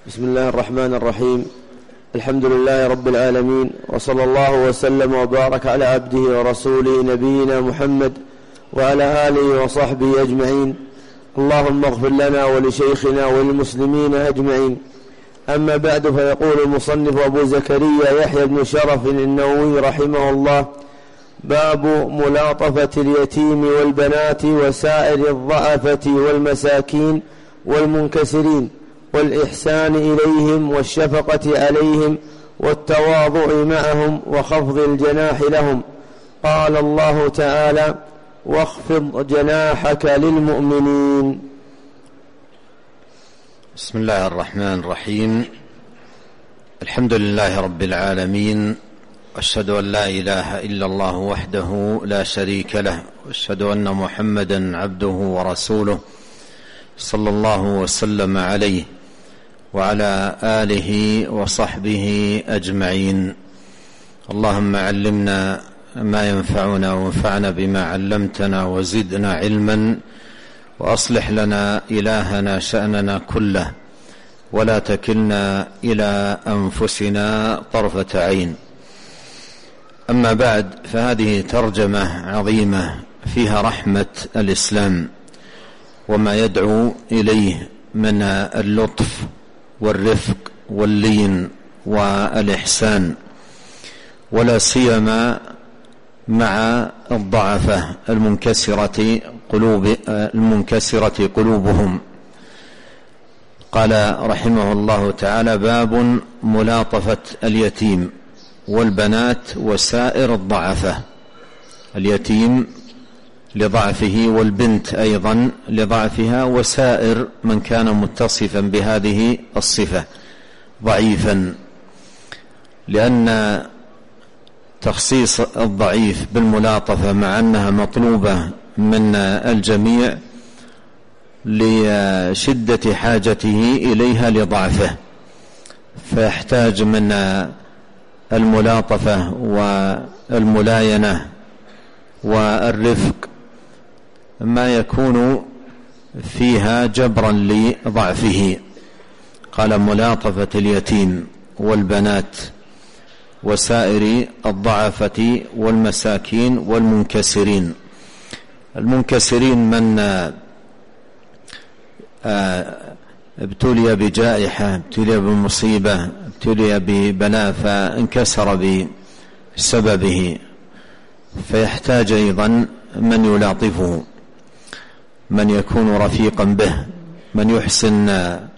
بسم الله الرحمن الرحيم. الحمد لله رب العالمين، وصلى الله وسلم وبارك على عبده ورسوله نبينا محمد وعلى آله وصحبه أجمعين. اللهم اغفر لنا ولشيخنا وللمسلمين أجمعين. أما بعد، فيقول المصنف أبو زكريا يحيى بن شرف النووي رحمه الله: باب ملاطفة اليتيم والبنات وسائر الضعفة والمساكين والمنكسرين، والإحسان إليهم والشفقة عليهم والتواضع معهم وخفض الجناح لهم. قال الله تعالى: واخفض جناحك للمؤمنين. بسم الله الرحمن الرحيم. الحمد لله رب العالمين، وأشهد أن لا إله إلا الله وحده لا شريك له، وأشهد أن محمدا عبده ورسوله صلى الله وسلم عليه وعلى آله وصحبه أجمعين. اللهم علمنا ما ينفعنا وانفعنا بما علمتنا وزدنا علما، وأصلح لنا إلهنا شأننا كله، ولا تكلنا إلى أنفسنا طرفة عين. أما بعد، فهذه ترجمة عظيمة فيها رحمة الإسلام وما يدعو إليه من اللطف والرفق واللين والإحسان، ولا سيما مع الضعفة المنكسرة قلوبهم. قال رحمه الله تعالى: باب ملاطفة اليتيم والبنات وسائر الضعفة. اليتيم لضعفه، والبنت أيضا لضعفها، وسائر من كان متصفا بهذه الصفة ضعيفا، لأن تخصيص الضعيف بالملاطفة مع أنها مطلوبة من الجميع لشدة حاجته إليها لضعفه، فيحتاج من الملاطفة والملاينة والرفق ما يكون فيها جبرا لضعفه. قال: ملاطفة اليتيم والبنات وسائر الضعفة والمساكين والمنكسرين. المنكسرين من ابتلي بجائحة، ابتلي بمصيبة، ابتلي ببلاء فانكسر بسببه، فيحتاج أيضا من يلاطفه، من يكون رفيقا به، من يحسن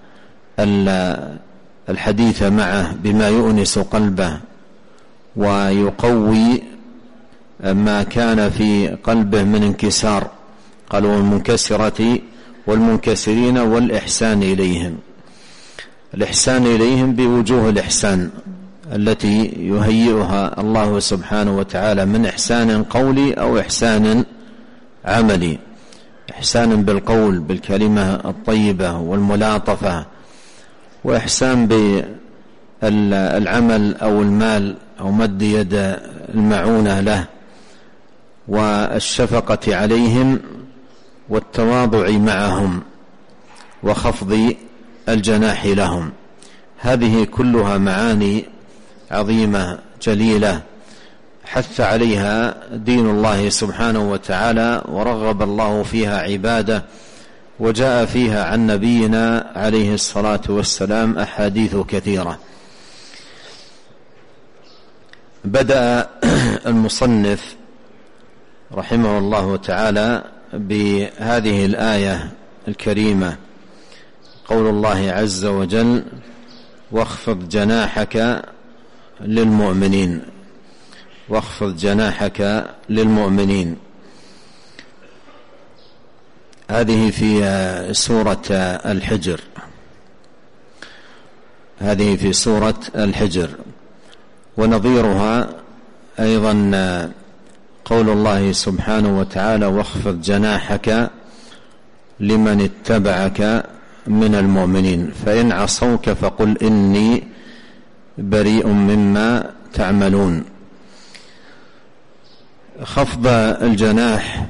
الحديث معه بما يؤنس قلبه ويقوي ما كان في قلبه من انكسار. قالوا: المنكسرة والمنكسرين والإحسان إليهم. الإحسان إليهم بوجوه الإحسان التي يهيئها الله سبحانه وتعالى، من إحسان قولي أو إحسان عملي. إحسان بالقول بالكلمة الطيبة والملاطفة، وإحسان بالعمل أو المال أو مد يد المعونة له، والشفقة عليهم والتواضع معهم وخفض الجناح لهم. هذه كلها معاني عظيمة جليلة حث عليها دين الله سبحانه وتعالى، ورغب الله فيها عباده، وجاء فيها عن نبينا عليه الصلاة والسلام أحاديث كثيرة. بدأ المصنف رحمه الله تعالى بهذه الآية الكريمة، قول الله عز وجل: واخفض جناحك للمؤمنين. واخفض جناحك للمؤمنين. هذه في سورة الحجر. هذه في سورة الحجر. ونظيرها أيضا قول الله سبحانه وتعالى: واخفض جناحك لمن اتبعك من المؤمنين، فإن عصوك فقل إني بريء مما تعملون. خفض الجناح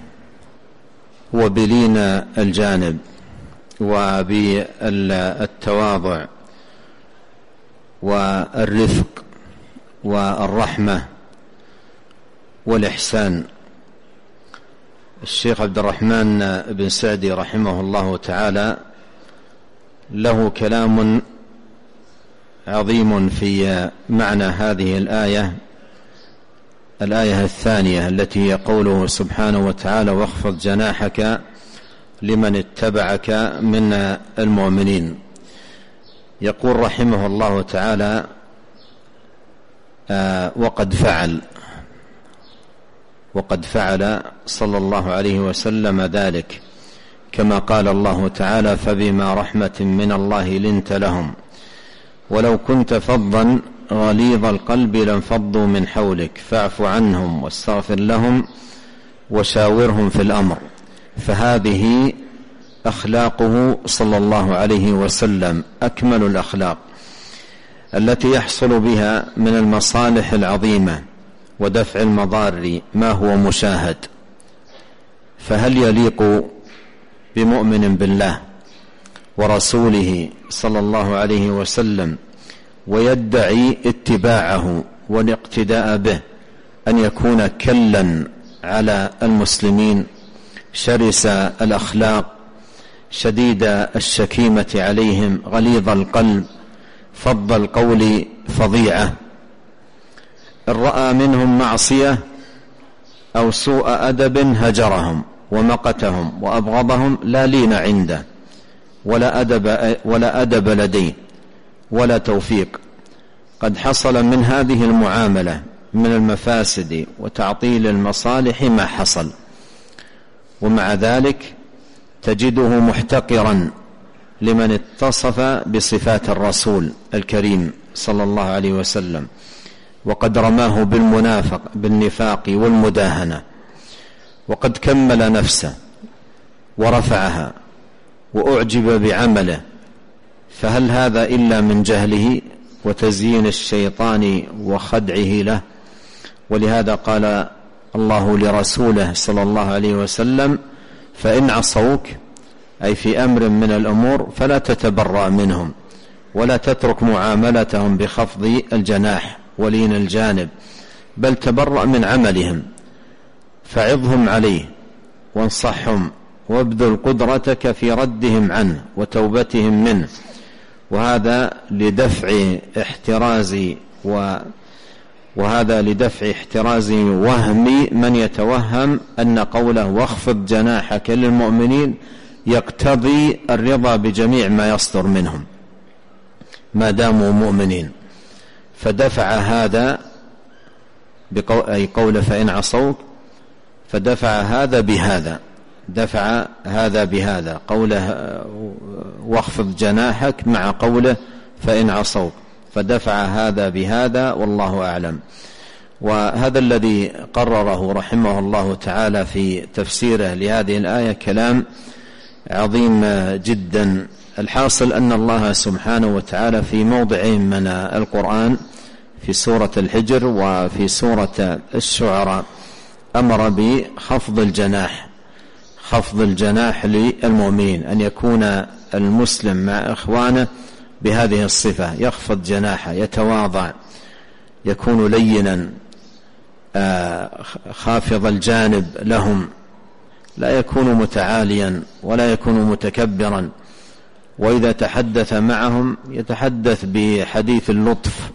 وبلين الجانب وبالتواضع والرفق والرحمة والإحسان. الشيخ عبد الرحمن بن سعدي رحمه الله تعالى له كلام عظيم في معنى هذه الآية الثانية التي هي قوله سبحانه وتعالى: واخفض جناحك لمن اتبعك من المؤمنين. يقول رحمه الله تعالى: وقد فعل صلى الله عليه وسلم ذلك، كما قال الله تعالى: فبما رحمة من الله لنت لهم ولو كنت فظا غليظ القلب لانفضوا من حولك فاعف عنهم واستغفر لهم وشاورهم في الأمر. فهذه أخلاقه صلى الله عليه وسلم أكمل الأخلاق التي يحصل بها من المصالح العظيمة ودفع المضار ما هو مشاهد. فهل يليق بمؤمن بالله ورسوله صلى الله عليه وسلم ويدعي اتباعه والاقتداء به أن يكون كلا على المسلمين، شرس الأخلاق، شديد الشكيمة عليهم، غليظ القلب، فظ القول فظيعة، إن رأى منهم معصية أو سوء أدب هجرهم ومقتهم وأبغضهم، لا لين عنده ولا أدب لديه ولا توفيق. قد حصل من هذه المعاملة من المفاسد وتعطيل المصالح ما حصل، ومع ذلك تجده محتقرا لمن اتصف بصفات الرسول الكريم صلى الله عليه وسلم، وقد رماه بالنفاق والمداهنة، وقد كمل نفسه ورفعها وأعجب بعمله. فهل هذا إلا من جهله وتزيين الشيطان وخدعه له؟ ولهذا قال الله لرسوله صلى الله عليه وسلم: فإن عصوك، أي في أمر من الأمور، فلا تتبرأ منهم ولا تترك معاملتهم بخفض الجناح ولين الجانب، بل تبرأ من عملهم، فعظهم عليه وانصحهم وابذل قدرتك في ردهم عنه وتوبتهم منه. وهذا لدفع احتراز وهم من يتوهم أن قوله واخفض جناحك للمؤمنين يقتضي الرضا بجميع ما يصدر منهم ما داموا مؤمنين. فدفع هذا أي قول فإن عصوك، فدفع هذا بهذا، دفع هذا بهذا، قوله واخفض جناحك مع قوله فإن عصوك، فدفع هذا بهذا، والله أعلم. وهذا الذي قرره رحمه الله تعالى في تفسيره لهذه الآية كلام عظيم جدا. الحاصل أن الله سبحانه وتعالى في موضعين من القرآن، في سورة الحجر وفي سورة الشعراء، أمر بخفض الجناح، خفض الجناح للمؤمنين، أن يكون المسلم مع إخوانه بهذه الصفة، يخفض جناحه، يتواضع، يكون لينا خافض الجانب لهم، لا يكون متعاليا ولا يكون متكبرا. وإذا تحدث معهم يتحدث بحديث اللطف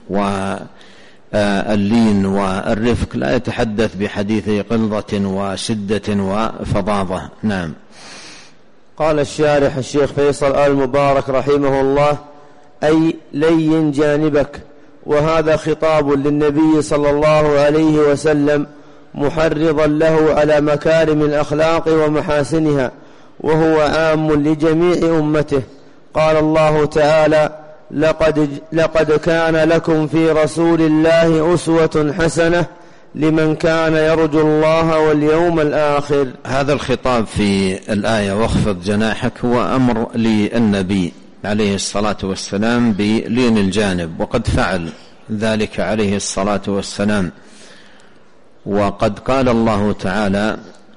واللين والرفق، لا يتحدث بحديث غلظة وشدة وفظاظة. نعم. قال الشارح الشيخ فيصل آل مبارك رحمه الله: أي لين جانبك. وهذا خطاب للنبي صلى الله عليه وسلم محرضا له على مكارم الأخلاق ومحاسنها، وهو عام لجميع أمته. قال الله تعالى: لقد كان لكم في رسول الله أسوة حسنة لمن كان يرجو الله واليوم الآخر. هذا الخطاب في الآية واخفض جناحك هو أمر للنبي عليه الصلاة والسلام بلين الجانب، وقد فعل ذلك عليه الصلاة والسلام. وقد قال الله تعالى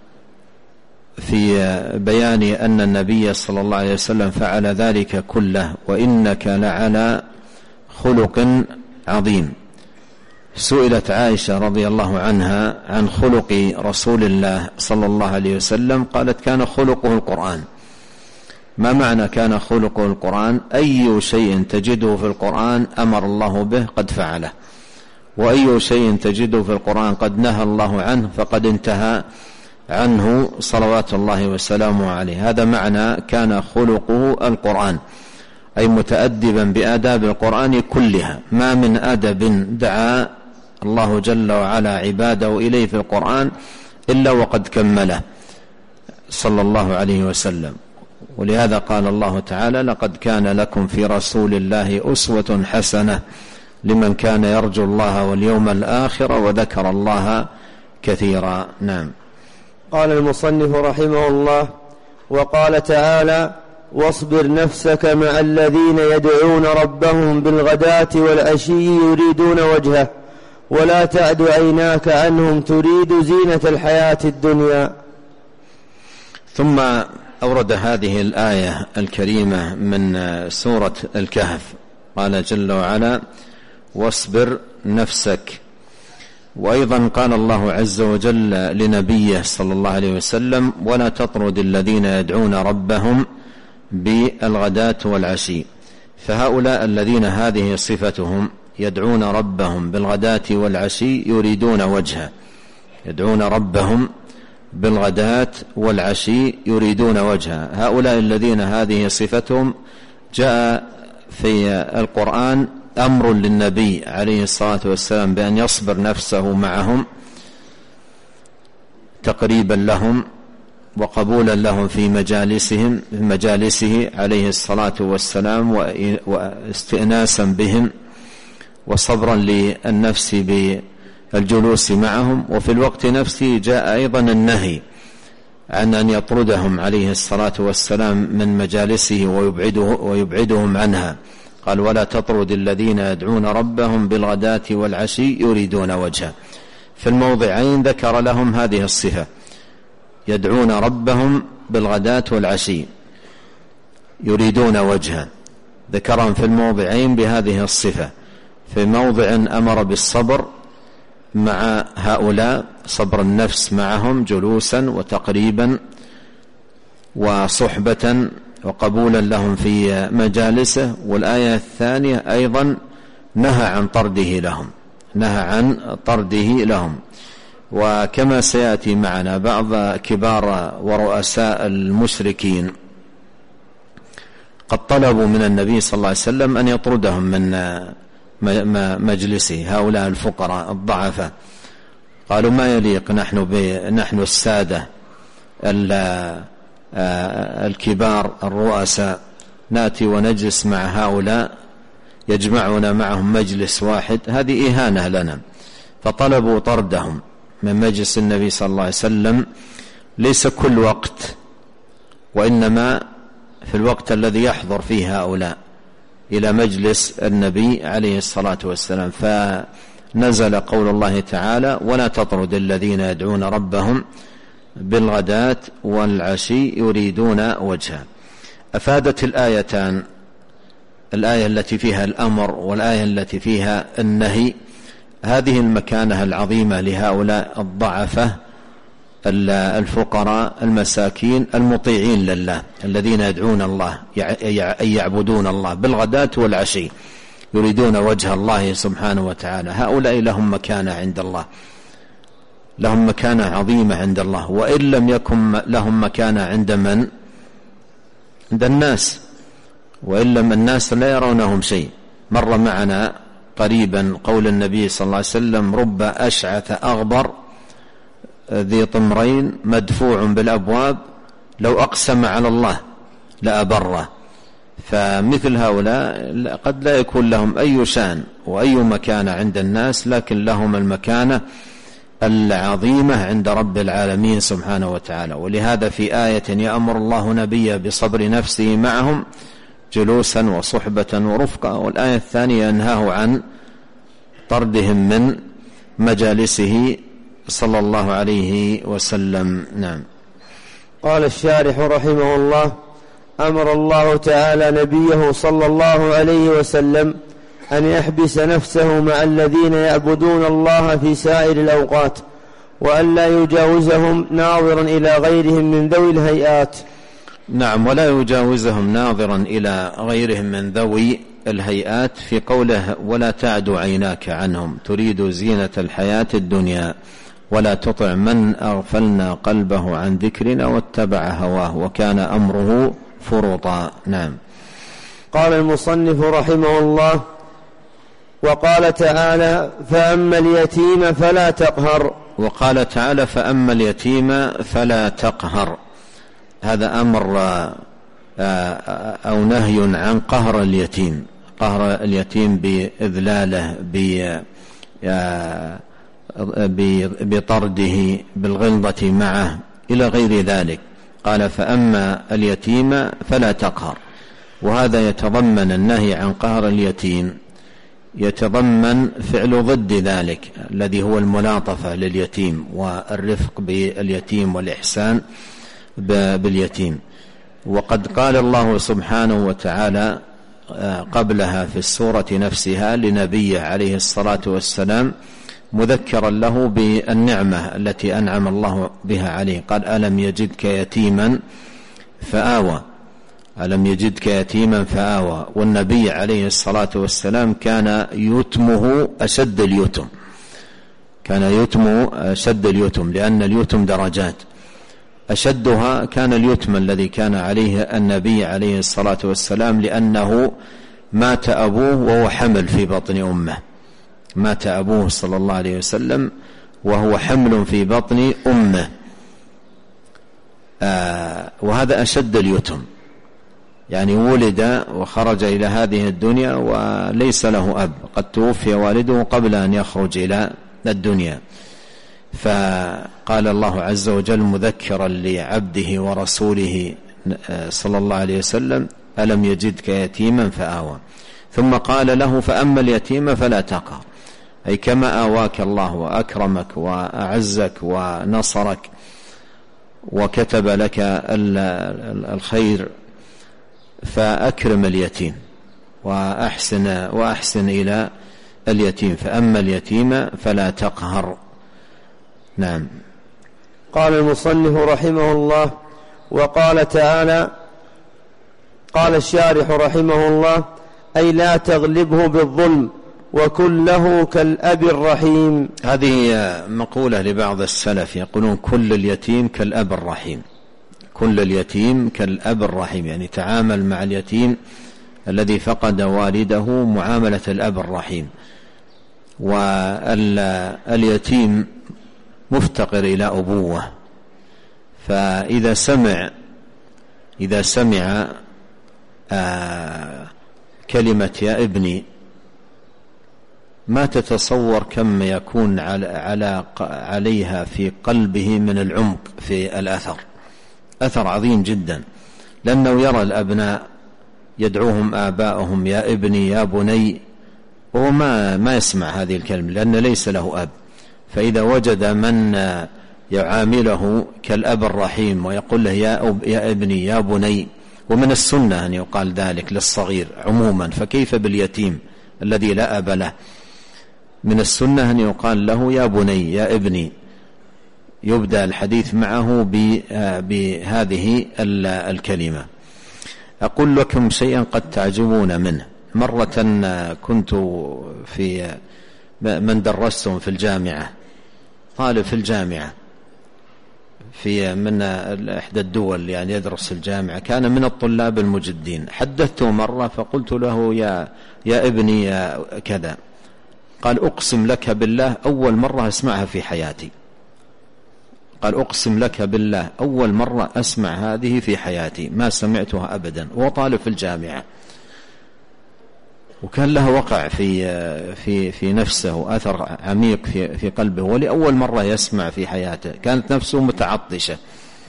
في بيان أن النبي صلى الله عليه وسلم فعل ذلك كله: وإنك لعلى خلق عظيم. سئلت عائشة رضي الله عنها عن خلق رسول الله صلى الله عليه وسلم، قالت كان خلقه القرآن. ما معنى كان خلقه القرآن؟ أي شيء تجده في القرآن أمر الله به قد فعله، وأي شيء تجده في القرآن قد نهى الله عنه فقد انتهى عنه صلوات الله وسلامه عليه. هذا معنى كان خلقه القرآن، أي متأدبا بآداب القرآن كلها. ما من أدب دعا الله جل وعلا عباده إليه في القرآن إلا وقد كمله صلى الله عليه وسلم. ولهذا قال الله تعالى: لقد كان لكم في رسول الله أسوة حسنة لمن كان يرجو الله واليوم الآخر وذكر الله كثيرا. نعم. قال المصنف رحمه الله: وقال تعالى: واصبر نفسك مع الذين يدعون ربهم بالغداة والعشي يريدون وجهه ولا تعد عيناك عنهم تريد زينة الحياة الدنيا. ثم أورد هذه الآية الكريمة من سورة الكهف، قال جل وعلا: واصبر نفسك. وأيضا قال الله عز وجل لنبيه صلى الله عليه وسلم: ولا تطرد الذين يدعون ربهم بالغداة والعشي. فهؤلاء الذين هذه صفتهم يدعون ربهم بالغداة والعشي يريدون وجهه، يدعون ربهم بالغداة والعشي يريدون وجهه. هؤلاء الذين هذه صفتهم جاء في القرآن أمر للنبي عليه الصلاة والسلام بأن يصبر نفسه معهم تقريبا لهم وقبولا لهم في مجالسه عليه الصلاة والسلام، واستئناسا بهم وصبرا للنفس بالجلوس معهم. وفي الوقت نفسه جاء أيضا النهي عن أن يطردهم عليه الصلاة والسلام من مجالسه ويبعدهم عنها. قال: ولا تطرد الذين يدعون ربهم بالغداة والعشي يريدون وجهه. في الموضعين ذكر لهم هذه الصفة: يدعون ربهم بالغداة والعشي يريدون وجهه، ذكرهم في الموضعين بهذه الصفة. في موضع أمر بالصبر مع هؤلاء، صبر النفس معهم جلوسا وتقريبا وصحبة وقبولا لهم في مجالسه. والآية الثانية أيضا نهى عن طرده لهم. وكما سيأتي معنا بعض كبار ورؤساء المشركين قد طلبوا من النبي صلى الله عليه وسلم أن يطردهم من مجلسه، هؤلاء الفقراء الضعفاء. قالوا: ما يليق، نحن السادة الكبار الرؤساء نأتي ونجلس مع هؤلاء يجمعنا معهم مجلس واحد، هذه إهانة لنا. فطلبوا طردهم من مجلس النبي صلى الله عليه وسلم، ليس كل وقت، وإنما في الوقت الذي يحضر فيه هؤلاء إلى مجلس النبي عليه الصلاة والسلام. فنزل قول الله تعالى: ولا تطرد الذين يدعون ربهم بالغداة والعشي يريدون وجهه. أفادت الآيتان، الآية التي فيها الأمر والآية التي فيها النهي، هذه المكانة العظيمة لهؤلاء الضعفة الفقراء المساكين المطيعين لله، الذين يدعون الله أي يعبدون الله بالغداة والعشي يريدون وجه الله سبحانه وتعالى. هؤلاء لهم مكانة عند الله، لهم مكانة عظيمة عند الله، وإن لم يكن لهم مكانة عند من؟ عند الناس، وإن لم الناس لا يرونهم شيء. مر معنا قريبا قول النبي صلى الله عليه وسلم: رب أشعث أغبر ذي طمرين مدفوع بالأبواب لو أقسم على الله لأبره. فمثل هؤلاء قد لا يكون لهم أي شأن وأي مكانة عند الناس، لكن لهم المكانة العظيمة عند رب العالمين سبحانه وتعالى. ولهذا في آية يأمر الله نبيه بصبر نفسه معهم جلوسا وصحبة ورفقة، والآية الثانية ينهاه عن طردهم من مجالسه صلى الله عليه وسلم. نعم. قال الشارح رحمه الله: أمر الله تعالى نبيه صلى الله عليه وسلم أن يحبس نفسه مع الذين يعبدون الله في سائر الأوقات، وأن لا يجاوزهم ناظرا إلى غيرهم من ذوي الهيئات. نعم، ولا يجاوزهم ناظرا إلى غيرهم من ذوي الهيئات في قوله ولا تعد عيناك عنهم تريد زينة الحياة الدنيا ولا تطع من أغفلنا قلبه عن ذكرنا واتبع هواه وكان أمره فرطا. نعم. قال المصنف رحمه الله: وقال تعالى: فأما اليتيم فلا تقهر. وقال تعالى: فأما اليتيم فلا تقهر. هذا أمر أو نهي عن قهر اليتيم، قهر اليتيم بإذلاله، بطرده، بالغلظة معه إلى غير ذلك. قال: فأما اليتيم فلا تقهر. وهذا يتضمن النهي عن قهر اليتيم، يتضمن فعل ضد ذلك الذي هو الملاطفة لليتيم والرفق باليتيم والإحسان باليتيم. وقد قال الله سبحانه وتعالى قبلها في السورة نفسها لنبيه عليه الصلاة والسلام مذكرا له بالنعمة التي أنعم الله بها عليه، قال: ألم يجدك يتيما فآوى، ألم يجدك يتيما فآوى. والنبي عليه الصلاة والسلام كان يتمه أشد اليتم، كان يتمه أشد اليتم، لأن اليتم درجات، أشدها كان اليتم الذي كان عليه النبي عليه الصلاة والسلام، لأنه مات أبوه وهو حمل في بطن أمه، مات أبوه صلى الله عليه وسلم وهو حمل في بطن أمه، وهذا أشد اليتم، يعني ولد وخرج إلى هذه الدنيا وليس له أب، قد توفي والده قبل أن يخرج إلى الدنيا. فقال الله عز وجل مذكرا لعبده ورسوله صلى الله عليه وسلم: ألم يجدك يتيما فآوى. ثم قال له: فأما اليتيم فلا تقهر، أي كما آواك الله وأكرمك وأعزك ونصرك وكتب لك الخير فأكرم اليتيم وأحسن إلى اليتيم. فأما اليتيم فلا تقهر. نعم. قال المصنف رحمه الله: وقال تعالى: قال الشارح رحمه الله: أي لا تغلبه بالظلم وكن له كالأب الرحيم. هذه مقولة لبعض السلف، يقولون كل اليتيم كالأب الرحيم، كل اليتيم كالأب الرحيم، يعني تعامل مع اليتيم الذي فقد والده معاملة الأب الرحيم. واليتيم مفتقر إلى أبوة، فإذا سمع كلمة يا ابني ما تتصور كم يكون عليها في قلبه من العمق في الأثر، أثر عظيم جدا، لأنه يرى الأبناء يدعوهم آباؤهم يا ابني يا بني، وهو ما يسمع هذه الكلمة لأن ليس له أب. فإذا وجد من يعامله كالأب الرحيم ويقول له يا ابني يا بني، ومن السنة أن يقال ذلك للصغير عموما، فكيف باليتيم الذي لا أب له؟ من السنة أن يقال له يا بني يا ابني، يبدأ الحديث معه بهذه الكلمة. أقول لكم شيئا قد تعجبون منه. مرة كنت في من درستهم في الجامعة، طالب في الجامعة من إحدى الدول يعني يدرس الجامعة، كان من الطلاب المجدين. حدثته مرة فقلت له يا ابني يا كذا، قال أقسم لك بالله أول مرة أسمعها في حياتي، قال أقسم لك بالله أول مرة أسمع هذه في حياتي، ما سمعتها أبدا، وهو طالب في الجامعة، وكان له وقع في نفسه وأثر عميق في قلبه، ولأول مرة يسمع في حياته، كانت نفسه متعطشة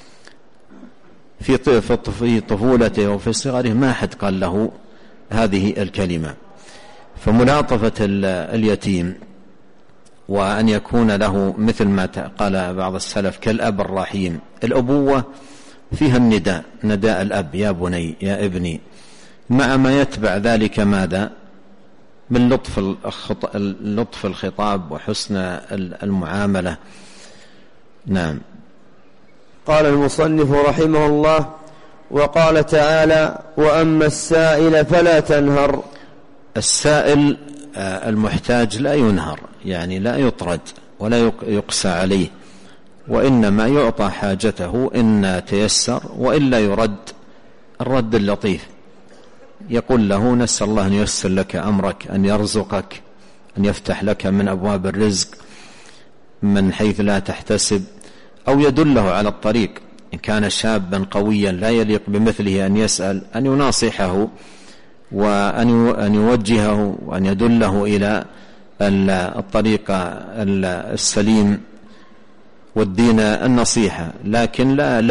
في طفولته وفي صغره، ما حد قال له هذه الكلمة. فملاطفة اليتيم وأن يكون له مثل ما قال بعض السلف كالأب الرحيم. الأبوة فيها نداء الأب يا بني يا ابني، مع ما يتبع ذلك ماذا؟ من لطف الخطاب وحسن المعاملة. نعم. قال المصنف رحمه الله: وقال تعالى: وأما السائل فلا تنهر. السائل المحتاج لا ينهر، يعني لا يطرد ولا يقسى عليه، وإنما يعطى حاجته إن تيسر، وإلا يرد الرد اللطيف، يقول له: نسأل الله أن ييسر لك أمرك، أن يرزقك، أن يفتح لك من أبواب الرزق من حيث لا تحتسب، أو يدله على الطريق. إن كان شابا قويا لا يليق بمثله أن يسأل، أن يناصحه وأن يوجهه وأن يدله إلى الطريق السليم والدين النصيحة، لكن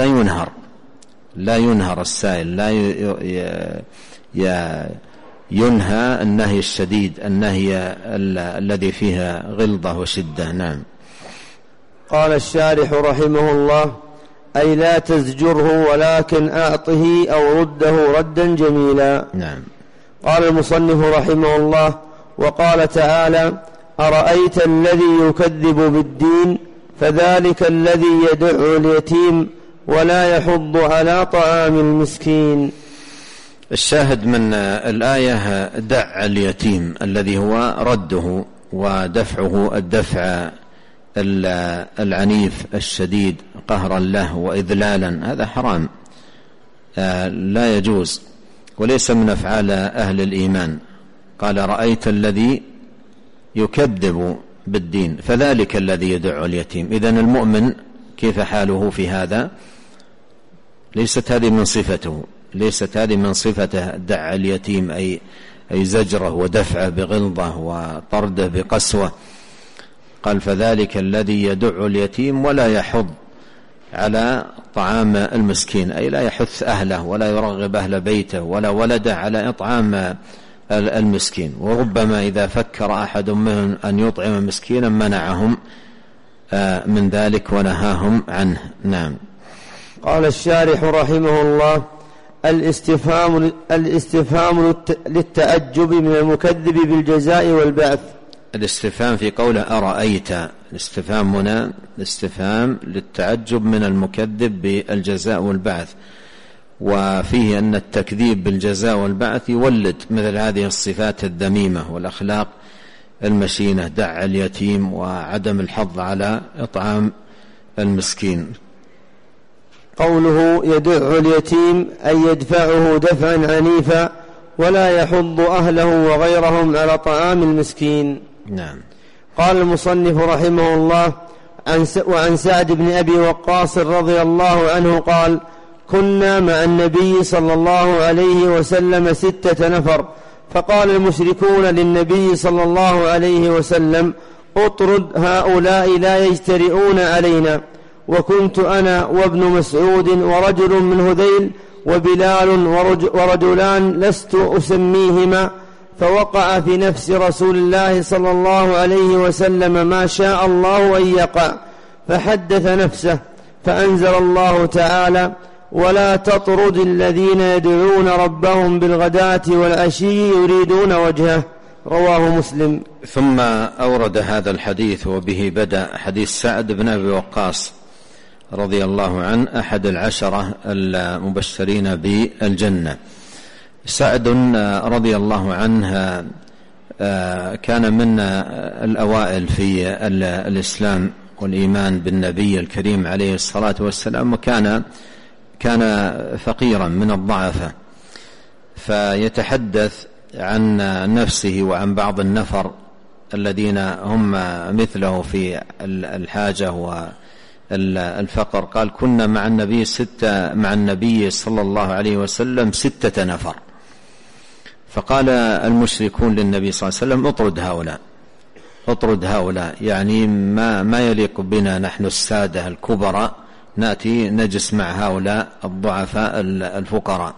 لا ينهر السائل، لا ينهى النهي الشديد، النهي الذي فيها غلظة وشدة. نعم. قال الشارح رحمه الله: أي لا تزجره، ولكن أعطه أو رده ردا جميلا. نعم. قال المصنف رحمه الله: وقال تعالى: أرأيت الذي يكذب بالدين فذلك الذي يدع اليتيم ولا يحض على طعام المسكين. الشاهد من الآية دع اليتيم الذي هو رده ودفعه الدفع العنيف الشديد قهرا له وإذلالا، هذا حرام، لا يجوز، وليس من أفعال أهل الإيمان. قال: رأيت الذي يكذب بالدين فذلك الذي يدع اليتيم. إذن المؤمن كيف حاله في هذا؟ ليست هذه من صفته دع اليتيم، أي زجره ودفعه بغلظة وطرده بقسوة. قال: فذلك الذي يدع اليتيم ولا يحض على طعام المسكين، أي لا يحث أهله ولا يرغب أهل بيته ولا ولده على إطعام المسكين. وربما إذا فكر أحد منهم أن يطعم مسكينا منعهم من ذلك ونهاهم عنه. نعم. قال الشارح رحمه الله: الاستفهام للتعجب من المكذب بالجزاء والبعث. الاستفهام في قوله أرأيت، الاستفهام هنا الاستفهام للتعجب من المكذب بالجزاء والبعث، وفيه أن التكذيب بالجزاء والبعث يولد مثل هذه الصفات الذميمة والأخلاق المشينة، دع اليتيم وعدم الحض على إطعام المسكين. قوله يدع اليتيم أي يدفعه دفعا عنيفا ولا يحض أهله وغيرهم على طعام المسكين. نعم. قال المصنف رحمه الله: وعن سعد بن أبي وقاص رضي الله عنه قال: كنا مع النبي صلى الله عليه وسلم 6 نفر، فقال المشركون للنبي صلى الله عليه وسلم: اطرد هؤلاء لا يجترئون علينا. وكنت أنا وابن مسعود ورجل من هذيل وبلال ورجلان لست أسميهما، فوقع في نفس رسول الله صلى الله عليه وسلم ما شاء الله أن يقع، فحدث نفسه، فأنزل الله تعالى: ولا تطرد الذين يدعون ربهم بالغداة والعشي يريدون وجهه. رواه مسلم. ثم أورد هذا الحديث وبه بدأ حديث سعد بن أبي وقاص رضي الله عنه، أحد 10 المبشرين بالجنة. سعد رضي الله عنه كان من الأوائل في الإسلام والإيمان بالنبي الكريم عليه الصلاة والسلام، وكان فقيرا من الضعفاء، فيتحدث عن نفسه وعن بعض النفر الذين هم مثله في الحاجة والفقر. قال: كنا مع النبي صلى الله عليه وسلم 6 نفر، فقال المشركون للنبي صلى الله عليه وسلم: اطرد هؤلاء، يعني ما يليق بنا نحن السادة الكبراء نأتي نجلس مع هؤلاء الضعفاء الفقراء.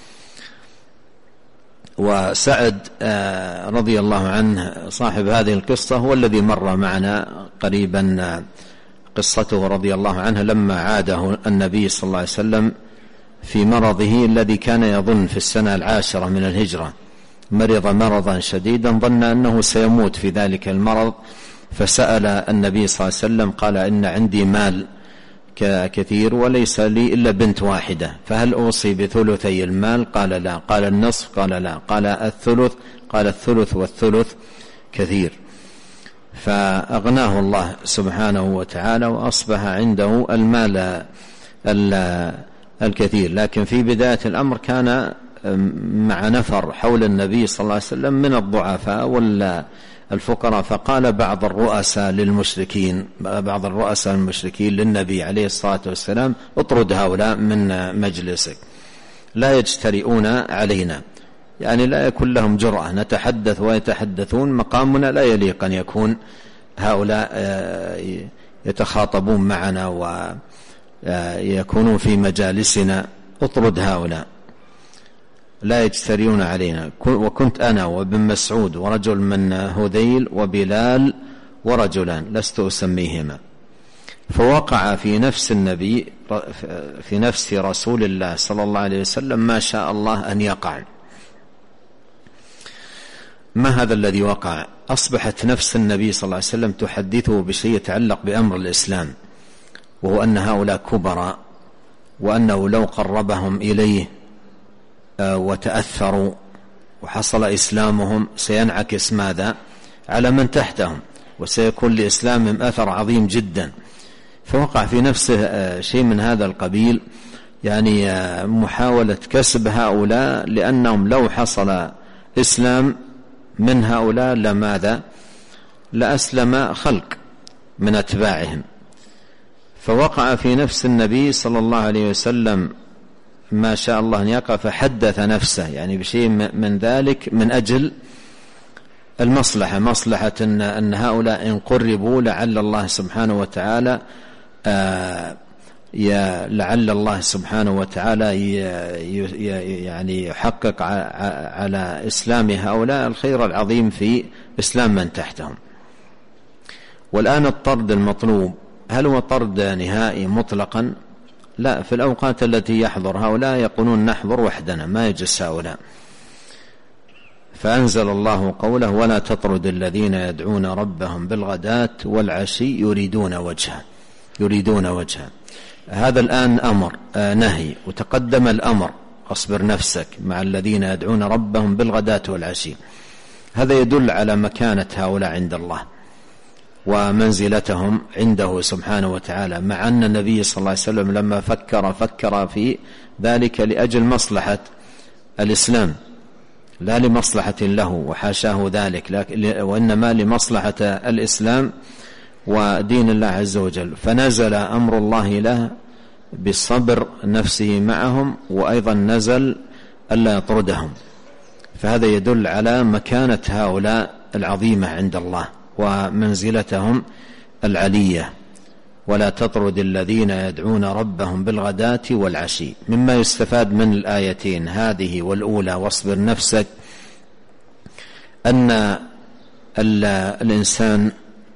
وسعد رضي الله عنه صاحب هذه القصة هو الذي مر معنا قريبا قصته رضي الله عنه لما عاده النبي صلى الله عليه وسلم في مرضه الذي كان يظن في السنة 10 من الهجرة مرض مرضا شديدا ظن أنه سيموت في ذلك المرض، فسأل النبي صلى الله عليه وسلم قال إن عندي مال كثير وليس لي إلا بنت واحدة، فهل أوصي بثلثي المال؟ قال لا. قال النصف؟ قال لا. قال الثلث؟ قال الثلث والثلث كثير. فأغناه الله سبحانه وتعالى وأصبح عنده المال الكثير. لكن في بداية الأمر كان مع نفر حول النبي صلى الله عليه وسلم من الضعفاء والفقراء، فقال بعض الرؤساء المشركين للنبي عليه الصلاة والسلام اطرد هؤلاء من مجلسك، لا يجترئون علينا، يعني لا يكون لهم جرأة، نتحدث ويتحدثون، مقامنا لا يليق أن يكون هؤلاء يتخاطبون معنا ويكونون في مجالسنا، اطرد هؤلاء لا يجترئون علينا. وكنت أنا وابن مسعود ورجل من هذيل وبلال ورجلان لست أسميهما. فوقع في نفس النبي في نفس رسول الله صلى الله عليه وسلم ما شاء الله أن يقع. ما هذا الذي وقع؟ أصبحت نفس النبي صلى الله عليه وسلم تحدثه بشيء يتعلق بأمر الإسلام، وهو أن هؤلاء كبراء، وأنه لو قربهم إليه وتأثروا وحصل إسلامهم سينعكس ماذا؟ على من تحتهم، وسيكون لإسلامهم أثر عظيم جدا. فوقع في نفسه شيء من هذا القبيل، يعني محاولة كسب هؤلاء، لأنهم لو حصل إسلام من هؤلاء لماذا؟ لأسلم خلق من أتباعهم. فوقع في نفس النبي صلى الله عليه وسلم ما شاء الله أن يقع، فحدث نفسه يعني بشيء من ذلك من أجل المصلحة، مصلحة أن هؤلاء إن قربوا لعل الله سبحانه وتعالى يعني يحقق على إسلام هؤلاء الخير العظيم في إسلام من تحتهم. والآن الطرد المطلوب هل هو طرد نهائي مطلقا؟ لا، في الأوقات التي يحضر هؤلاء يقولون نحضر وحدنا ما يجلس هؤلاء. فأنزل الله قوله ولا تطرد الذين يدعون ربهم بالغداة والعشي يريدون وجهه. هذا الآن أمر نهي، وتقدم الأمر أصبر نفسك مع الذين يدعون ربهم بالغداة والعشي. هذا يدل على مكانة هؤلاء عند الله ومنزلتهم عنده سبحانه وتعالى، مع أن النبي صلى الله عليه وسلم لما فكر في ذلك لأجل مصلحة الإسلام لا لمصلحة له وحاشاه ذلك، وإنما لمصلحة الإسلام ودين الله عز وجل. فنزل أمر الله له بالصبر نفسه معهم، وأيضا نزل ألا يطردهم. فهذا يدل على مكانة هؤلاء العظيمة عند الله ومنزلتهم العلية. ولا تطرد الذين يدعون ربهم بالغداة والعشي. مما يستفاد من الآيتين هذه والأولى واصبر نفسك، أن الإنسان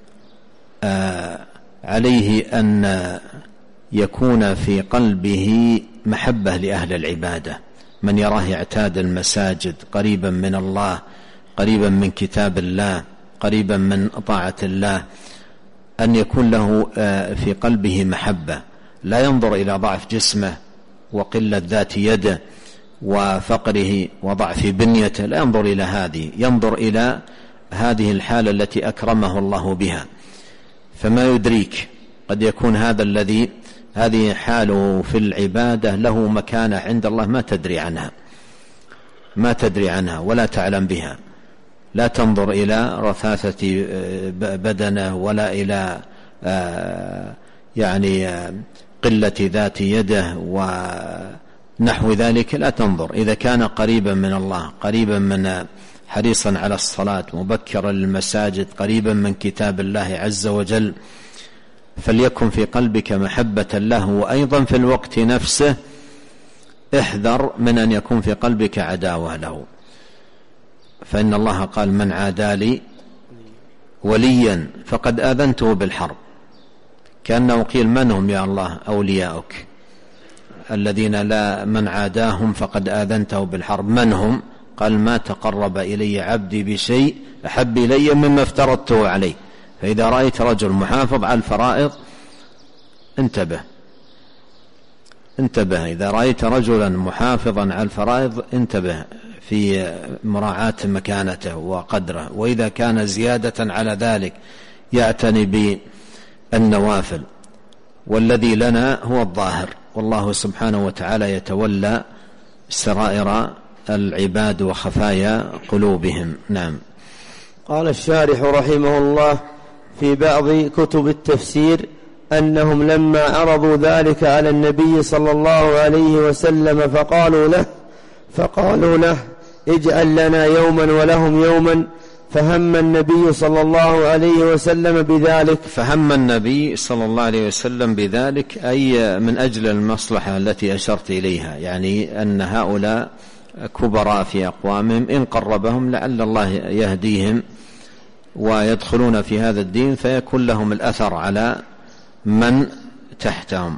عليه أن يكون في قلبه محبة لأهل العبادة، من يراه يعتاد المساجد قريبا من الله، قريبا من كتاب الله، قريبا من طاعة الله، أن يكون له في قلبه محبة، لا ينظر إلى ضعف جسمه وقلة ذات يده وفقره وضعف بنيته، لا ينظر إلى هذه، ينظر إلى هذه الحالة التي أكرمه الله بها. فما يدريك قد يكون هذا الذي هذه حاله في العبادة له مكانة عند الله ما تدري عنها ولا تعلم بها. لا تنظر إلى رثاثة بدنه ولا إلى يعني قلة ذات يده ونحو ذلك، لا تنظر. إذا كان قريبا من الله، قريبا من حريصا على الصلاة، مبكرا للمساجد، قريبا من كتاب الله عز وجل، فليكن في قلبك محبة له. وأيضا في الوقت نفسه احذر من أن يكون في قلبك عداوة له، فإن الله قال من عادى لي وليا فقد آذنته بالحرب. كأنه قيل من هم يا الله أولياؤك الذين لا من عاداهم فقد آذنته بالحرب؟ من هم؟ قال ما تقرب إلي عبدي بشيء أحب إلي مما افترضته عليه. فإذا رأيت رجل محافظ على الفرائض انتبه، إذا رأيت رجلا محافظا على الفرائض انتبه في مراعاة مكانته وقدره، وإذا كان زيادة على ذلك يعتني بالنوافل. والذي لنا هو الظاهر، والله سبحانه وتعالى يتولى سرائر العباد وخفايا قلوبهم. نعم. قال الشارح رحمه الله في بعض كتب التفسير أنهم لما عرضوا ذلك على النبي صلى الله عليه وسلم فقالوا له اجعل لنا يوما ولهم يوما، فهم النبي صلى الله عليه وسلم بذلك. فهم النبي صلى الله عليه وسلم بذلك أي من أجل المصلحة التي أشرت إليها، يعني أن هؤلاء كبراء في أقوامهم، إن قربهم لعل الله يهديهم ويدخلون في هذا الدين فيكون لهم الأثر على من تحتهم.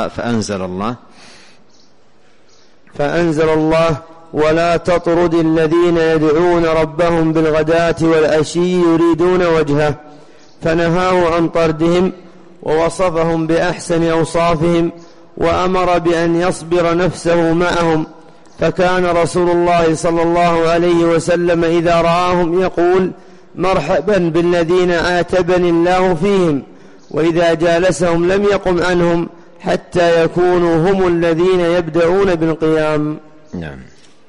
فأنزل الله ولا تطرد الذين يدعون ربهم بالغداة والعشي يريدون وجهه، فنهاه عن طردهم ووصفهم بأحسن أوصافهم وأمر بأن يصبر نفسه معهم. فكان رسول الله صلى الله عليه وسلم إذا رآهم يقول مرحبا بالذين عاتبني الله فيهم، وإذا جالسهم لم يقم عنهم حتى يكونوا هم الذين يبدأون بالقيام. نعم.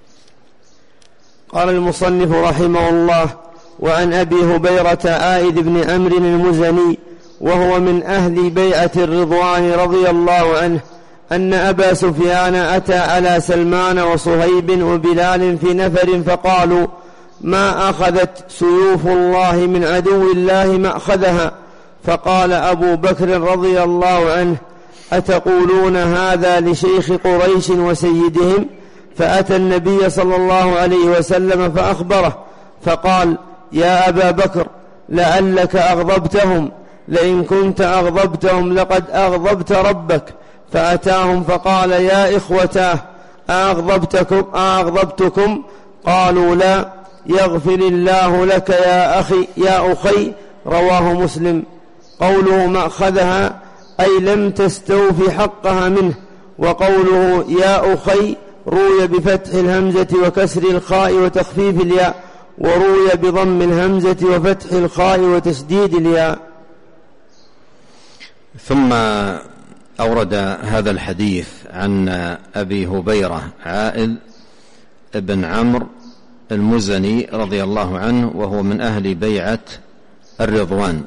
قال المصنف رحمه الله: وعن أبي هبيرة عائد بن عمرو المزني وهو من أهل بيعة الرضوان رضي الله عنه أن أبا سفيان أتى على سلمان وصهيب وبلال في نفر فقالوا: ما أخذت سيوف الله من عدو الله ما أخذها. فقال أبو بكر رضي الله عنه: أتقولون هذا لشيخ قريش وسيدهم؟ فأتى النبي صلى الله عليه وسلم فأخبره فقال: يا أبا بكر لعلك أغضبتهم، لئن كنت أغضبتهم لقد أغضبت ربك. فأتاهم فقال: يا إخوتاه أغضبتكم؟ قالوا: لا. يغفر الله لك يا أخي. رواه مسلم. قوله ما أخذها أي لم تستوفي حقها منه، وقوله يا أخي روي بفتح الهمزة وكسر الخاء وتخفيف الياء، وروي بضم الهمزة وفتح الخاء وتشديد الياء. ثم أورد هذا الحديث عن أبي هبيرة عائد بن عمرو المزني رضي الله عنه، وهو من أهل بيعة الرضوان.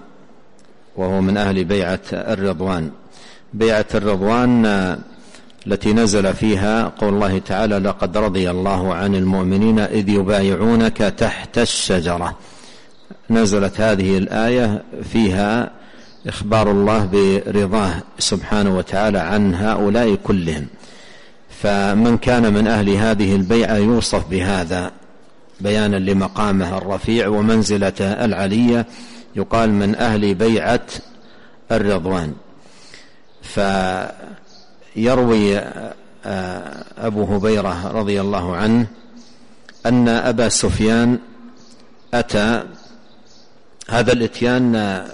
بيعة الرضوان التي نزل فيها قول الله تعالى: لقد رضي الله عن المؤمنين إذ يبايعونك تحت الشجرة. نزلت هذه الآية فيها إخبار الله برضاه سبحانه وتعالى عن هؤلاء كلهم، فمن كان من أهل هذه البيعة يوصف بهذا بيانا لمقامه الرفيع ومنزلته العلية، يقال من أهل بيعة الرضوان. فيروي أبو هبيرة رضي الله عنه أن أبا سفيان أتى هذا الإتيان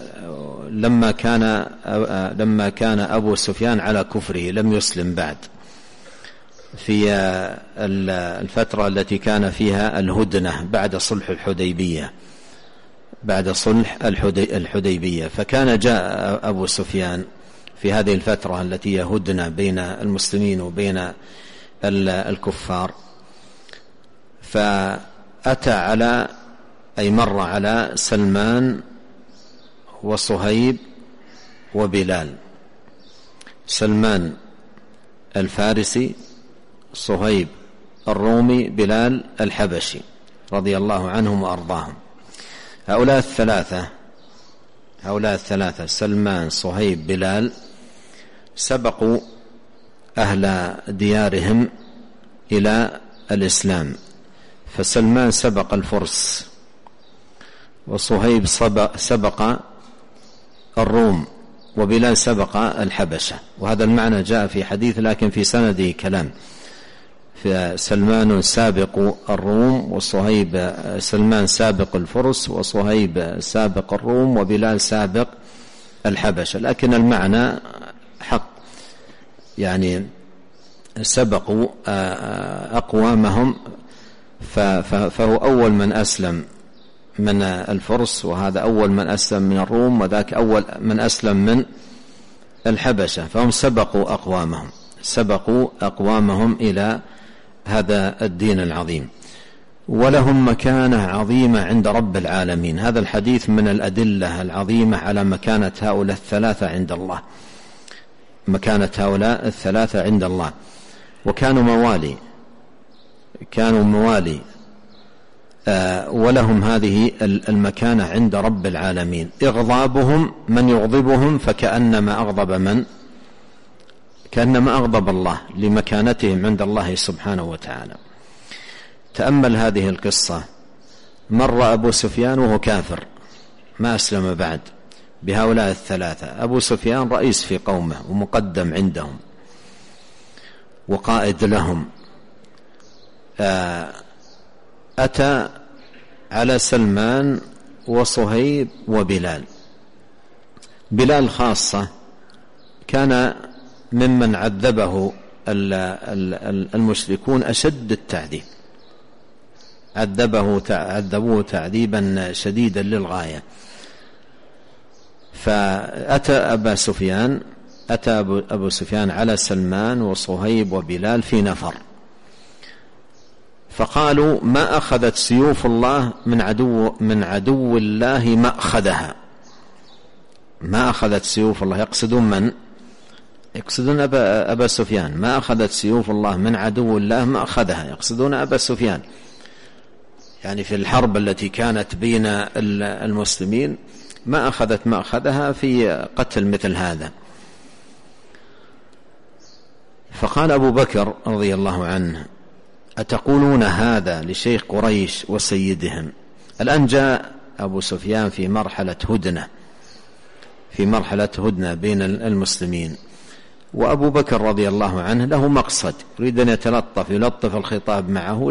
لما كان أبو سفيان على كفره لم يسلم بعد، في الفترة التي كان فيها الهدنة بعد صلح الحديبية. فكان جاء أبو سفيان في هذه الفترة التي هي هدنة بين المسلمين وبين الكفار، فأتى مر على سلمان وصهيب وبلال. سلمان الفارسي، صهيب الرومي، بلال الحبشي، رضي الله عنهم وأرضاهم. هؤلاء الثلاثة سلمان صهيب بلال سبقوا أهل ديارهم إلى الإسلام، فسلمان سبق الفرس، وصهيب سبق الروم، وبلال سبق الحبشة. وهذا المعنى جاء في حديث لكن في سنده كلام. فسلمان سابق الروم، وصهيب سلمان سابق الفرس، وصهيب سابق الروم، وبلال سابق الحبشة، لكن المعنى حق، يعني سبقوا أقوامهم، فهو أول من أسلم من الفرس، وهذا أول من أسلم من الروم، وذاك أول من أسلم من الحبشة، فهم سبقوا أقوامهم إلى هذا الدين العظيم، ولهم مكانة عظيمة عند رب العالمين. هذا الحديث من الأدلة العظيمة على مكانة هؤلاء الثلاثة عند الله، مكانة هؤلاء الثلاثة عند الله، وكانوا موالي ولهم هذه المكانة عند رب العالمين. إغضابهم من يغضبهم فكأنما أغضب الله لمكانتهم عند الله سبحانه وتعالى. تأمل هذه القصة، مر أبو سفيان وهو كافر ما أسلم بعد بهؤلاء الثلاثة. أبو سفيان رئيس في قومه ومقدم عندهم وقائد لهم، أتى على سلمان وصهيب وبلال. بلال خاصة كان ممن عذبه المشركون أشد التعذيب، عذبوه تعذيبا شديدا للغاية. فأتى أبو سفيان على سلمان وصهيب وبلال في نفر، فقالوا ما أخذت سيوف الله من عدو الله مأخذها. ما أخذت سيوف الله، يقصدون أبا سفيان. ما أخذت سيوف الله من عدو الله مأخذها، يقصدون أبا سفيان، يعني في الحرب التي كانت بين المسلمين ما أخذت مأخذها في قتل مثل هذا. فقال أبو بكر رضي الله عنه أتقولون هذا لشيخ قريش وسيدهم؟ الآن جاء أبو سفيان في مرحلة هدنة بين المسلمين، وأبو بكر رضي الله عنه له مقصد، يريد أن يلطف الخطاب معه،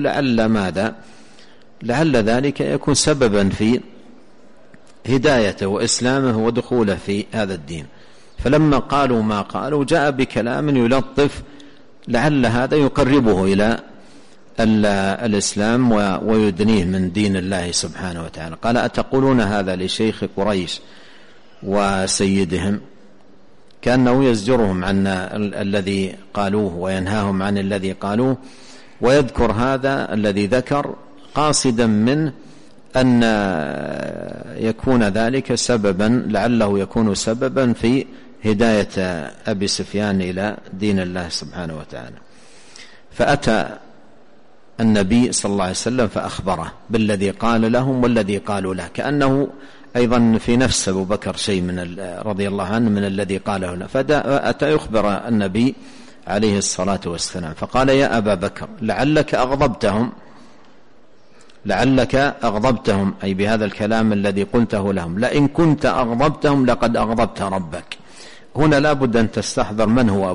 لعل ذلك يكون سببا في هدايته وإسلامه ودخوله في هذا الدين. فلما قالوا ما قالوا جاء بكلام يلطف، لعل هذا يقربه إلى الإسلام ويدنيه من دين الله سبحانه وتعالى. قال أتقولون هذا لشيخ قريش وسيدهم؟ كأنه يزجرهم عن الذي قالوه وينهاهم عن الذي قالوه، ويذكر هذا الذي ذكر قاصدا منه أن يكون ذلك سببا، لعله يكون سببا في هداية أبي سفيان إلى دين الله سبحانه وتعالى. فأتى النبي صلى الله عليه وسلم فأخبره بالذي قال لهم والذي قالوا له، كأنه أيضا في نفس أبو بكر شيء من رضي الله عنه من الذي قاله له. فأتى يخبر النبي عليه الصلاة والسلام فقال يا أبا بكر لعلك أغضبتهم، أي بهذا الكلام الذي قلته لهم، لئن كنت أغضبتهم لقد أغضبت ربك. هنا لا بد أن تستحضر من هو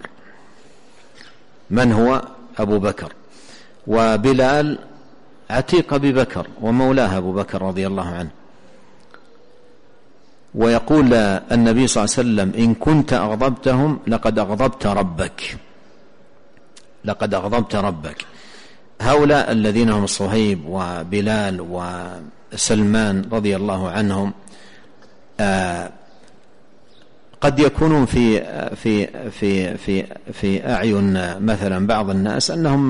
أبو بكر. وبلال عتيق أبي بكر ومولاه أبو بكر رضي الله عنه. ويقول النبي صلى الله عليه وسلم إن كنت أغضبتهم لقد أغضبت ربك. هؤلاء الذين هم صهيب وبلال وسلمان رضي الله عنهم قد يكونون في أعين مثلا بعض الناس أنهم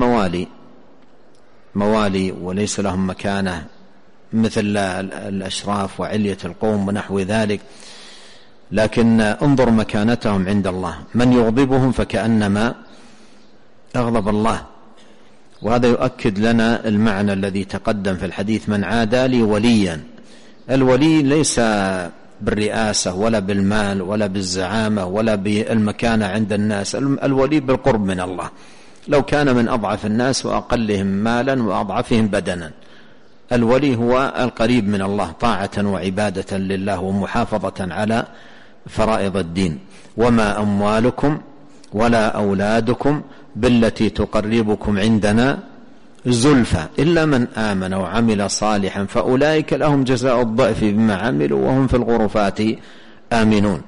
موالي وليس لهم مكانة مثل الأشراف وعلية القوم ونحو ذلك، لكن انظر مكانتهم عند الله، من يغضبهم فكأنما أغضب الله. وهذا يؤكد لنا المعنى الذي تقدم في الحديث من عادى لي وليا. الولي ليس بالرئاسة ولا بالمال ولا بالزعامة ولا بالمكانة عند الناس، الولي بالقرب من الله، لو كان من أضعف الناس وأقلهم مالا وأضعفهم بدنا. الولي هو القريب من الله طاعة وعبادة لله ومحافظة على فرائض الدين. وما أموالكم ولا أولادكم بالتي تقربكم عندنا زلفى إلا من آمن وعمل صالحا فأولئك لهم جزاء الضعف بما عملوا وهم في الغرفات آمنون.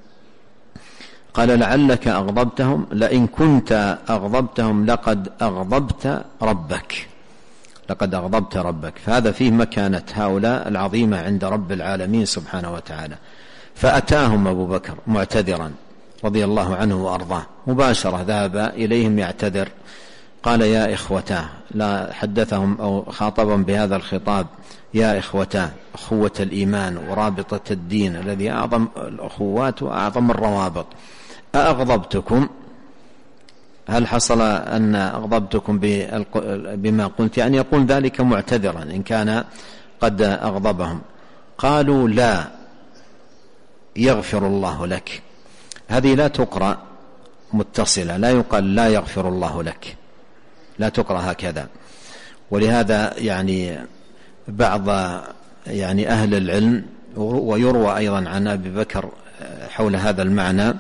قال لعلك أغضبتهم، لئن كنت أغضبتهم لقد أغضبت ربك، لقد أغضبت ربك. فهذا فيه مكانة هؤلاء العظيمة عند رب العالمين سبحانه وتعالى. فأتاهم أبو بكر معتذرا رضي الله عنه وأرضاه، مباشرة ذهب إليهم يعتذر. قال يا إخوتاه، لا حدثهم أو خاطبهم بهذا الخطاب، يا إخوتاه، أخوة الإيمان ورابطة الدين الذي أعظم الأخوات وأعظم الروابط، أأغضبتكم؟ هل حصل أن أغضبتكم بما قلت؟ يعني يقول ذلك معتذرا إن كان قد أغضبهم. قالوا لا يغفر الله لك. هذه لا تقرأ متصلة، لا يقال لا يغفر الله لك، لا تقرأ هكذا. ولهذا يعني بعض يعني أهل العلم، ويروى أيضا عن أبي بكر حول هذا المعنى،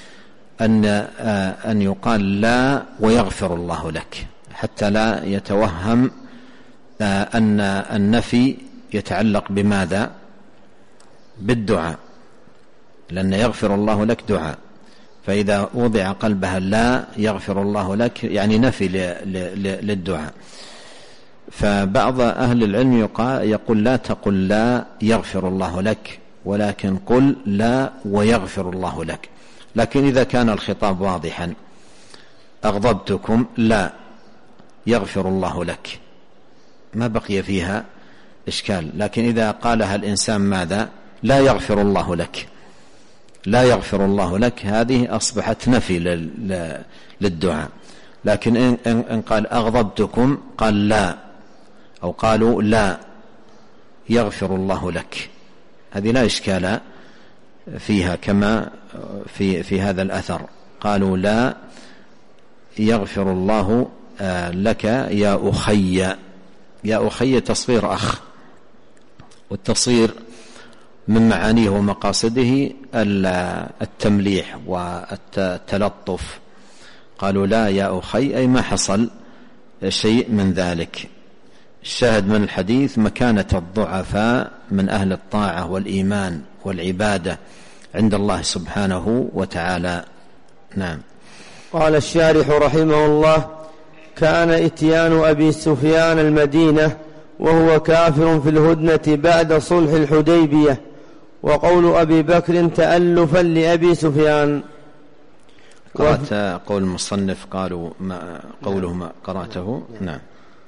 أن يقال لا ويغفر الله لك، حتى لا يتوهم أن النفي يتعلق بماذا؟ بالدعاء، لأن يغفر الله لك دعاء. فإذا وضع قلبها لا يغفر الله لك يعني نفي للدعاء. فبعض أهل العلم يقول لا تقل لا يغفر الله لك، ولكن قل لا ويغفر الله لك. لكن إذا كان الخطاب واضحا، أغضبتكم لا يغفر الله لك، ما بقي فيها إشكال. لكن إذا قالها الإنسان ماذا؟ لا يغفر الله لك، لا يغفر الله لك، هذه أصبحت نفي للدعاء. لكن إن قال أغضبتكم قال لا، أو قالوا لا يغفر الله لك، هذه لا إشكال فيها، كما في هذا الأثر قالوا لا يغفر الله لك يا أخي. يا أخي تصغير أخ، والتصغير من معانيه ومقاصده التمليح والتلطف. قالوا لا يا أخي أي ما حصل شيء من ذلك. الشاهد من الحديث مكانة الضعفاء من أهل الطاعة والإيمان والعبادة عند الله سبحانه وتعالى. نعم. قال الشارح رحمه الله: كان إتيان أبي سفيان المدينة وهو كافر في الهدنة بعد صلح الحديبية، وقول أبي بكر تألفا لأبي سفيان. قرأت قول المصنف قالوا قوله ما قرأته. نعم.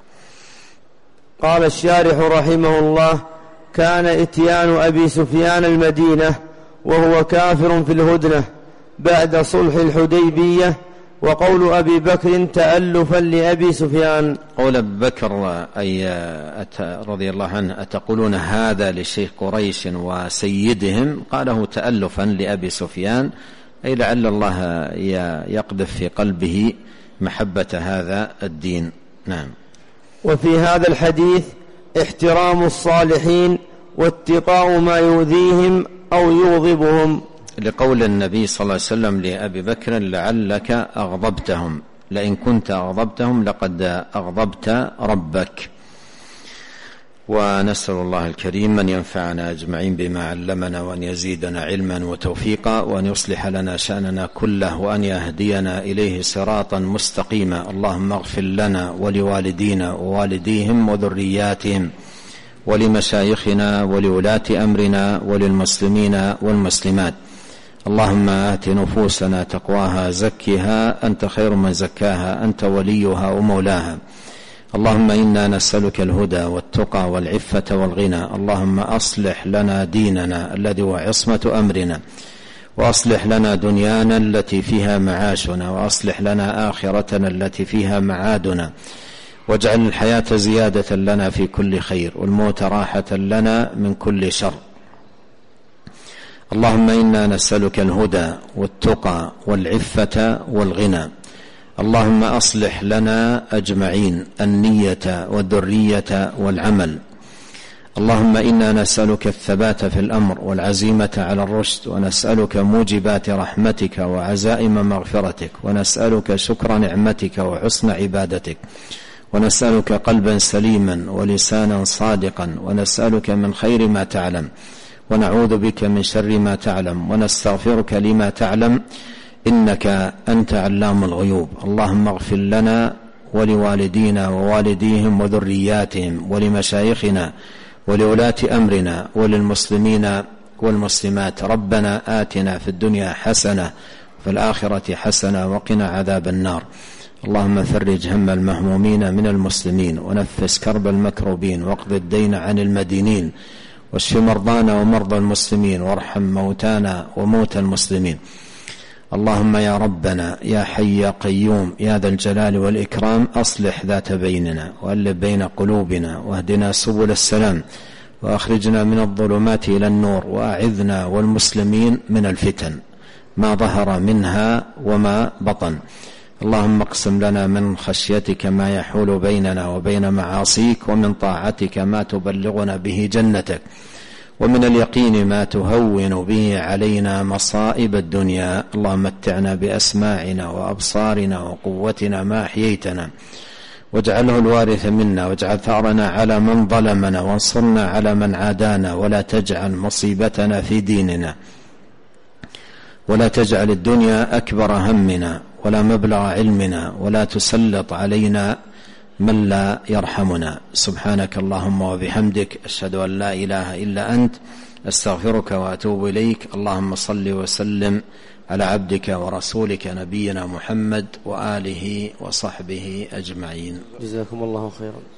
قال الشارح رحمه الله: كان إتيان أبي سفيان المدينة وهو كافر في الهدنة بعد صلح الحديبية، وقول أبي بكر تألفا لأبي سفيان. قول أبي بكر أي رضي الله عنه: أتقولون هذا لشيخ قريش وسيدهم؟ قاله تألفا لأبي سفيان، أي لعل الله يقذف في قلبه محبة هذا الدين. نعم. وفي هذا الحديث احترام الصالحين واتقاء ما يؤذيهم أو يغضبهم، لقول النبي صلى الله عليه وسلم لأبي بكر: لعلك أغضبتهم، لئن كنت أغضبتهم لقد أغضبت ربك. ونسأل الله الكريم أن ينفعنا أجمعين بما علمنا، وأن يزيدنا علما وتوفيقا، وأن يصلح لنا شأننا كله، وأن يهدينا إليه صراطا مستقيما. اللهم اغفر لنا ولوالدينا ووالديهم وذرياتهم ولمشايخنا ولولاة أمرنا وللمسلمين والمسلمات. اللهم آت نفوسنا تقواها زكها أنت خير من زكاها، أنت وليها ومولاها. اللهم إنا نسألك الهدى والتقى والعفة والغنى. اللهم أصلح لنا ديننا الذي هو عصمة أمرنا، وأصلح لنا دنيانا التي فيها معاشنا، وأصلح لنا آخرتنا التي فيها معادنا، واجعل الحياة زيادة لنا في كل خير، والموت راحة لنا من كل شر. اللهم إنا نسألك الهدى والتقى والعفة والغنى. اللهم أصلح لنا أجمعين النية والذرية والعمل. اللهم إنا نسألك الثبات في الأمر والعزيمة على الرشد، ونسألك موجبات رحمتك وعزائم مغفرتك، ونسألك شكر نعمتك وحسن عبادتك، ونسألك قلبا سليما ولسانا صادقا، ونسألك من خير ما تعلم، ونعوذ بك من شر ما تعلم، ونستغفرك لما تعلم، إنك أنت علام الغيوب. اللهم اغفر لنا ولوالدينا ووالديهم وذرياتهم ولمشايخنا ولولاة أمرنا وللمسلمين والمسلمات. ربنا آتنا في الدنيا حسنة وفي الآخرة حسنة وقنا عذاب النار. اللهم فرج هم المهمومين من المسلمين، ونفس كرب المكروبين، واقض الدين عن المدينين، واشف مرضانا ومرضى المسلمين، وارحم موتانا وموتى المسلمين. اللهم يا ربنا يا حي يا قيوم يا ذا الجلال والإكرام، أصلح ذات بيننا وألف بين قلوبنا، واهدنا سبل السلام، وأخرجنا من الظلمات إلى النور، وأعذنا والمسلمين من الفتن ما ظهر منها وما بطن. اللهم اقسم لنا من خشيتك ما يحول بيننا وبين معاصيك، ومن طاعتك ما تبلغنا به جنتك، ومن اليقين ما تهون به علينا مصائب الدنيا. اللهم متعنا بأسماعنا وأبصارنا وقوتنا ما أحييتنا، واجعله الوارث منا، واجعل ثأرنا على من ظلمنا، وانصرنا على من عادانا، ولا تجعل مصيبتنا في ديننا، ولا تجعل الدنيا أكبر همنا ولا مبلغ علمنا، ولا تسلط علينا من لا يرحمنا. سبحانك اللهم وبحمدك، أشهد أن لا إله إلا أنت، أستغفرك وأتوب إليك. اللهم صل وسلم على عبدك ورسولك نبينا محمد وآله وصحبه أجمعين. جزاكم الله خيرا.